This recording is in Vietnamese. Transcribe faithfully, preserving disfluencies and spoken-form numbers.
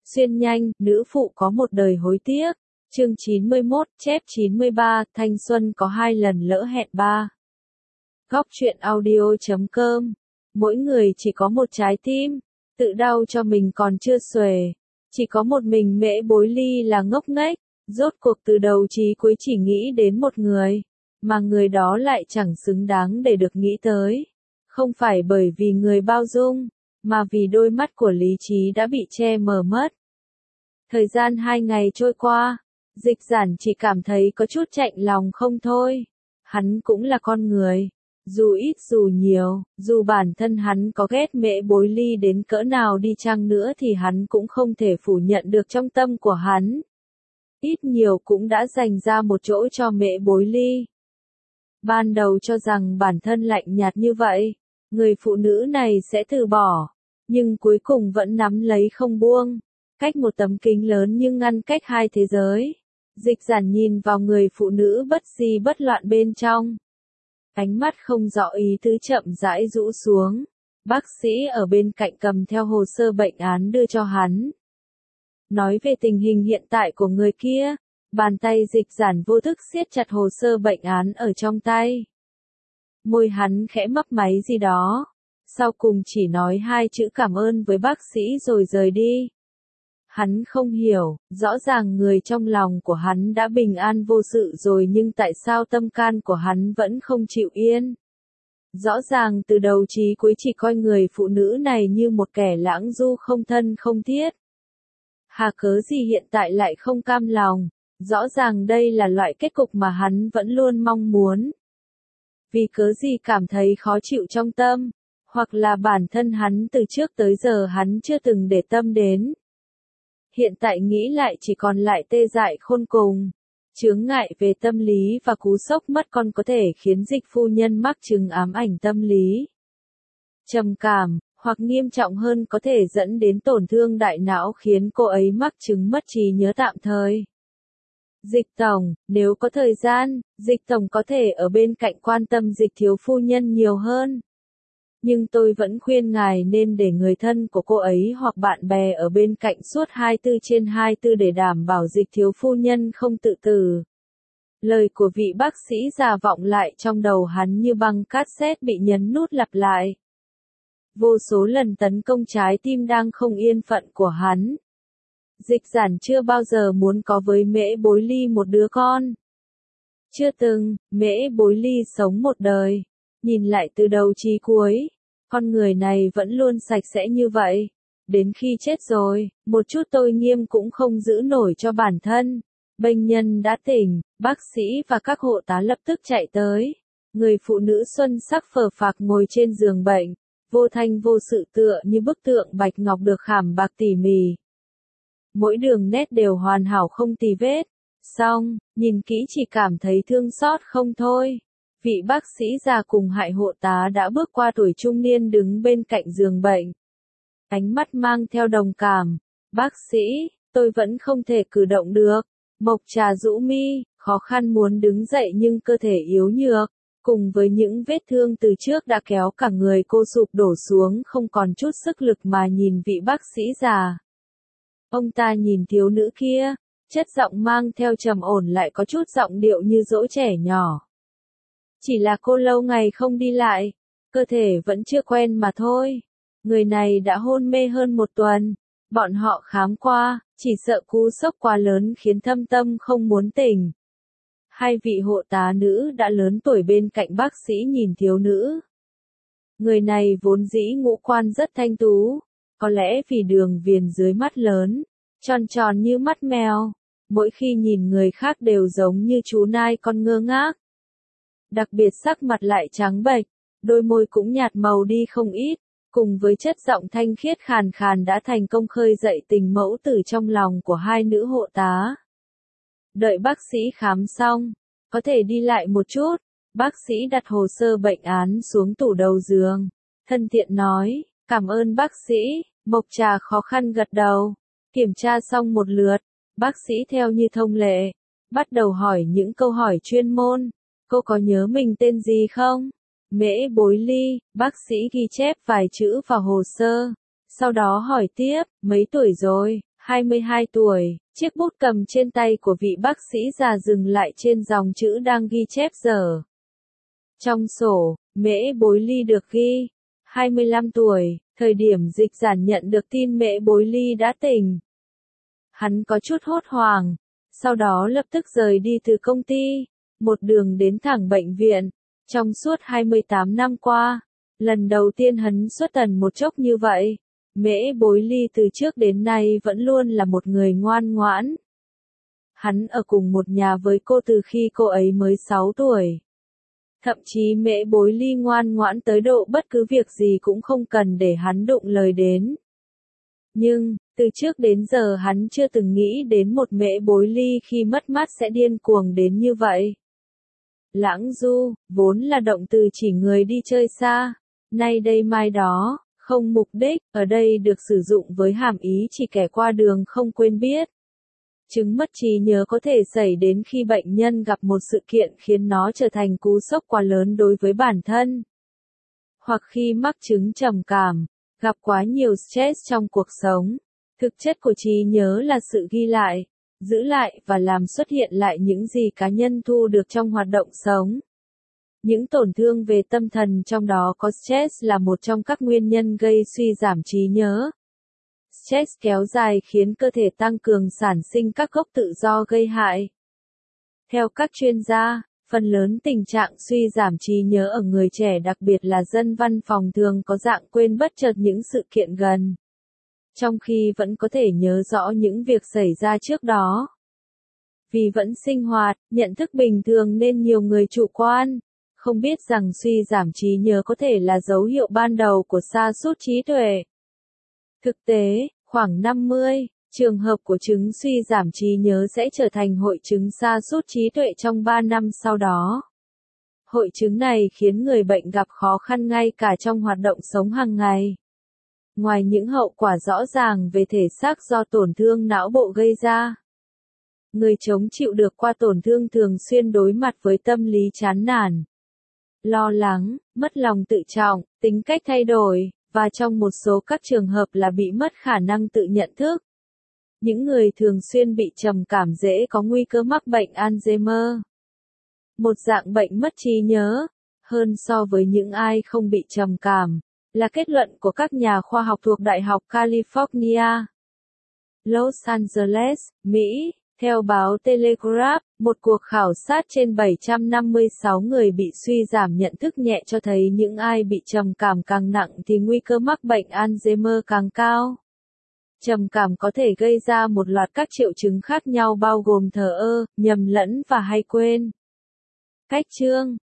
Xuyên nhanh, nữ phụ có một đời hối tiếc. Chương chín mươi mốt, chép chín mươi ba, thanh xuân có hai lần lỡ hẹn ba. Góc truyện audio chấm com. Mỗi người chỉ có một trái tim, tự đau cho mình còn chưa xuề. Chỉ có một mình Mễ Bối Ly là ngốc nghếch, rốt cuộc từ đầu chí cuối chỉ nghĩ đến một người, mà người đó lại chẳng xứng đáng để được nghĩ tới. Không phải bởi vì người bao dung, mà vì đôi mắt của lý trí đã bị che mờ mất. Thời gian hai ngày trôi qua, Dịch Giản chỉ cảm thấy có chút chạnh lòng không thôi. Hắn cũng là con người. Dù ít dù nhiều, dù bản thân hắn có ghét Mễ Bối Ly đến cỡ nào đi chăng nữa thì hắn cũng không thể phủ nhận được trong tâm của hắn. Ít nhiều cũng đã dành ra một chỗ cho Mễ Bối Ly. Ban đầu cho rằng bản thân lạnh nhạt như vậy, người phụ nữ này sẽ từ bỏ, nhưng cuối cùng vẫn nắm lấy không buông. Cách một tấm kính lớn nhưng ngăn cách hai thế giới. Dịch Giản nhìn vào người phụ nữ bất di bất loạn bên trong. Ánh mắt không rõ ý tứ chậm rãi rũ xuống. Bác sĩ ở bên cạnh cầm theo hồ sơ bệnh án đưa cho hắn. Nói về tình hình hiện tại của người kia, bàn tay Dịch Giản vô thức siết chặt hồ sơ bệnh án ở trong tay. Môi hắn khẽ mấp máy gì đó. Sau cùng chỉ nói hai chữ cảm ơn với bác sĩ rồi rời đi. Hắn không hiểu, rõ ràng người trong lòng của hắn đã bình an vô sự rồi nhưng tại sao tâm can của hắn vẫn không chịu yên. Rõ ràng từ đầu chí cuối chỉ coi người phụ nữ này như một kẻ lãng du không thân không thiết. Hà cớ gì hiện tại lại không cam lòng, rõ ràng đây là loại kết cục mà hắn vẫn luôn mong muốn. Vì cớ gì cảm thấy khó chịu trong tâm, hoặc là bản thân hắn từ trước tới giờ hắn chưa từng để tâm đến. Hiện tại nghĩ lại chỉ còn lại tê dại khôn cùng. Chướng ngại về tâm lý và cú sốc mất con có thể khiến Dịch phu nhân mắc chứng ám ảnh tâm lý. Trầm cảm, hoặc nghiêm trọng hơn có thể dẫn đến tổn thương đại não khiến cô ấy mắc chứng mất trí nhớ tạm thời. Dịch tổng, nếu có thời gian, Dịch tổng có thể ở bên cạnh quan tâm Dịch thiếu phu nhân nhiều hơn. Nhưng tôi vẫn khuyên ngài nên để người thân của cô ấy hoặc bạn bè ở bên cạnh suốt hai mươi bốn trên hai mươi bốn để đảm bảo Dịch thiếu phu nhân không tự tử. Lời của vị bác sĩ già vọng lại trong đầu hắn như băng cassette bị nhấn nút lặp lại. Vô số lần tấn công trái tim đang không yên phận của hắn. Dịch Giản chưa bao giờ muốn có với Mễ Bối Ly một đứa con. Chưa từng, Mễ Bối Ly sống một đời. Nhìn lại từ đầu chí cuối, con người này vẫn luôn sạch sẽ như vậy. Đến khi chết rồi, một chút tôi nghiêm cũng không giữ nổi cho bản thân. Bệnh nhân đã tỉnh, bác sĩ và các hộ tá lập tức chạy tới. Người phụ nữ xuân sắc phờ phạc ngồi trên giường bệnh, vô thanh vô sự tựa như bức tượng bạch ngọc được khảm bạc tỉ mỉ. Mỗi đường nét đều hoàn hảo không tì vết. Xong, nhìn kỹ chỉ cảm thấy thương xót không thôi. Vị bác sĩ già cùng hại hộ tá đã bước qua tuổi trung niên đứng bên cạnh giường bệnh. Ánh mắt mang theo đồng cảm. Bác sĩ, tôi vẫn không thể cử động được. Mộc Trà rũ mi, khó khăn muốn đứng dậy nhưng cơ thể yếu nhược. Cùng với những vết thương từ trước đã kéo cả người cô sụp đổ xuống không còn chút sức lực mà nhìn vị bác sĩ già. Ông ta nhìn thiếu nữ kia, chất giọng mang theo trầm ổn lại có chút giọng điệu như dỗ trẻ nhỏ. Chỉ là cô lâu ngày không đi lại, cơ thể vẫn chưa quen mà thôi. Người này đã hôn mê hơn một tuần, bọn họ khám qua, chỉ sợ cú sốc quá lớn khiến thâm tâm không muốn tỉnh. Hai vị hộ tá nữ đã lớn tuổi bên cạnh bác sĩ nhìn thiếu nữ. Người này vốn dĩ ngũ quan rất thanh tú, có lẽ vì đường viền dưới mắt lớn, tròn tròn như mắt mèo, mỗi khi nhìn người khác đều giống như chú nai con ngơ ngác. Đặc biệt sắc mặt lại trắng bệch, đôi môi cũng nhạt màu đi không ít, cùng với chất giọng thanh khiết khàn khàn đã thành công khơi dậy tình mẫu tử trong lòng của hai nữ hộ tá. Đợi bác sĩ khám xong, có thể đi lại một chút, bác sĩ đặt hồ sơ bệnh án xuống tủ đầu giường, thân thiện nói, cảm ơn bác sĩ. Mộc Trà khó khăn gật đầu, kiểm tra xong một lượt, bác sĩ theo như thông lệ, bắt đầu hỏi những câu hỏi chuyên môn. Cô có nhớ mình tên gì không? Mễ Bối Ly, bác sĩ ghi chép vài chữ vào hồ sơ. Sau đó hỏi tiếp, mấy tuổi rồi? hai mươi hai tuổi, chiếc bút cầm trên tay của vị bác sĩ già dừng lại trên dòng chữ đang ghi chép giờ. Trong sổ, Mễ Bối Ly được ghi, hai mươi lăm tuổi, thời điểm Dịch Giản nhận được tin Mễ Bối Ly đã tỉnh. Hắn có chút hốt hoảng, sau đó lập tức rời đi từ công ty, một đường đến thẳng bệnh viện. Trong suốt hai mươi tám năm qua, lần đầu tiên hắn xuất tần một chốc như vậy. Mễ Bối Ly từ trước đến nay vẫn luôn là một người ngoan ngoãn. Hắn ở cùng một nhà với cô từ khi cô ấy mới sáu tuổi. Thậm chí Mễ Bối Ly ngoan ngoãn tới độ bất cứ việc gì cũng không cần để hắn đụng lời đến. Nhưng, từ trước đến giờ hắn chưa từng nghĩ đến một Mễ Bối Ly khi mất mát sẽ điên cuồng đến như vậy. Lãng du, vốn là động từ chỉ người đi chơi xa, nay đây mai đó, không mục đích, ở đây được sử dụng với hàm ý chỉ kẻ qua đường không quên biết. Chứng mất trí nhớ có thể xảy đến khi bệnh nhân gặp một sự kiện khiến nó trở thành cú sốc quá lớn đối với bản thân. Hoặc khi mắc chứng trầm cảm, gặp quá nhiều stress trong cuộc sống. Thực chất của trí nhớ là sự ghi lại, giữ lại và làm xuất hiện lại những gì cá nhân thu được trong hoạt động sống. Những tổn thương về tâm thần trong đó có stress là một trong các nguyên nhân gây suy giảm trí nhớ. Stress kéo dài khiến cơ thể tăng cường sản sinh các gốc tự do gây hại. Theo các chuyên gia, phần lớn tình trạng suy giảm trí nhớ ở người trẻ đặc biệt là dân văn phòng thường có dạng quên bất chợt những sự kiện gần, trong khi vẫn có thể nhớ rõ những việc xảy ra trước đó. Vì vẫn sinh hoạt, nhận thức bình thường nên nhiều người chủ quan, không biết rằng suy giảm trí nhớ có thể là dấu hiệu ban đầu của sa sút trí tuệ. Thực tế, khoảng năm mươi trường hợp của chứng suy giảm trí nhớ sẽ trở thành hội chứng sa sút trí tuệ trong ba năm sau đó. Hội chứng này khiến người bệnh gặp khó khăn ngay cả trong hoạt động sống hàng ngày. Ngoài những hậu quả rõ ràng về thể xác do tổn thương não bộ gây ra, người chống chịu được qua tổn thương thường xuyên đối mặt với tâm lý chán nản, lo lắng, mất lòng tự trọng, tính cách thay đổi, và trong một số các trường hợp là bị mất khả năng tự nhận thức. Những người thường xuyên bị trầm cảm dễ có nguy cơ mắc bệnh Alzheimer, một dạng bệnh mất trí nhớ, hơn so với những ai không bị trầm cảm, là kết luận của các nhà khoa học thuộc Đại học California, Los Angeles, Mỹ. Theo báo Telegraph, một cuộc khảo sát trên bảy trăm năm mươi sáu người bị suy giảm nhận thức nhẹ cho thấy những ai bị trầm cảm càng nặng thì nguy cơ mắc bệnh Alzheimer càng cao. Trầm cảm có thể gây ra một loạt các triệu chứng khác nhau bao gồm thờ ơ, nhầm lẫn và hay quên. Cách chương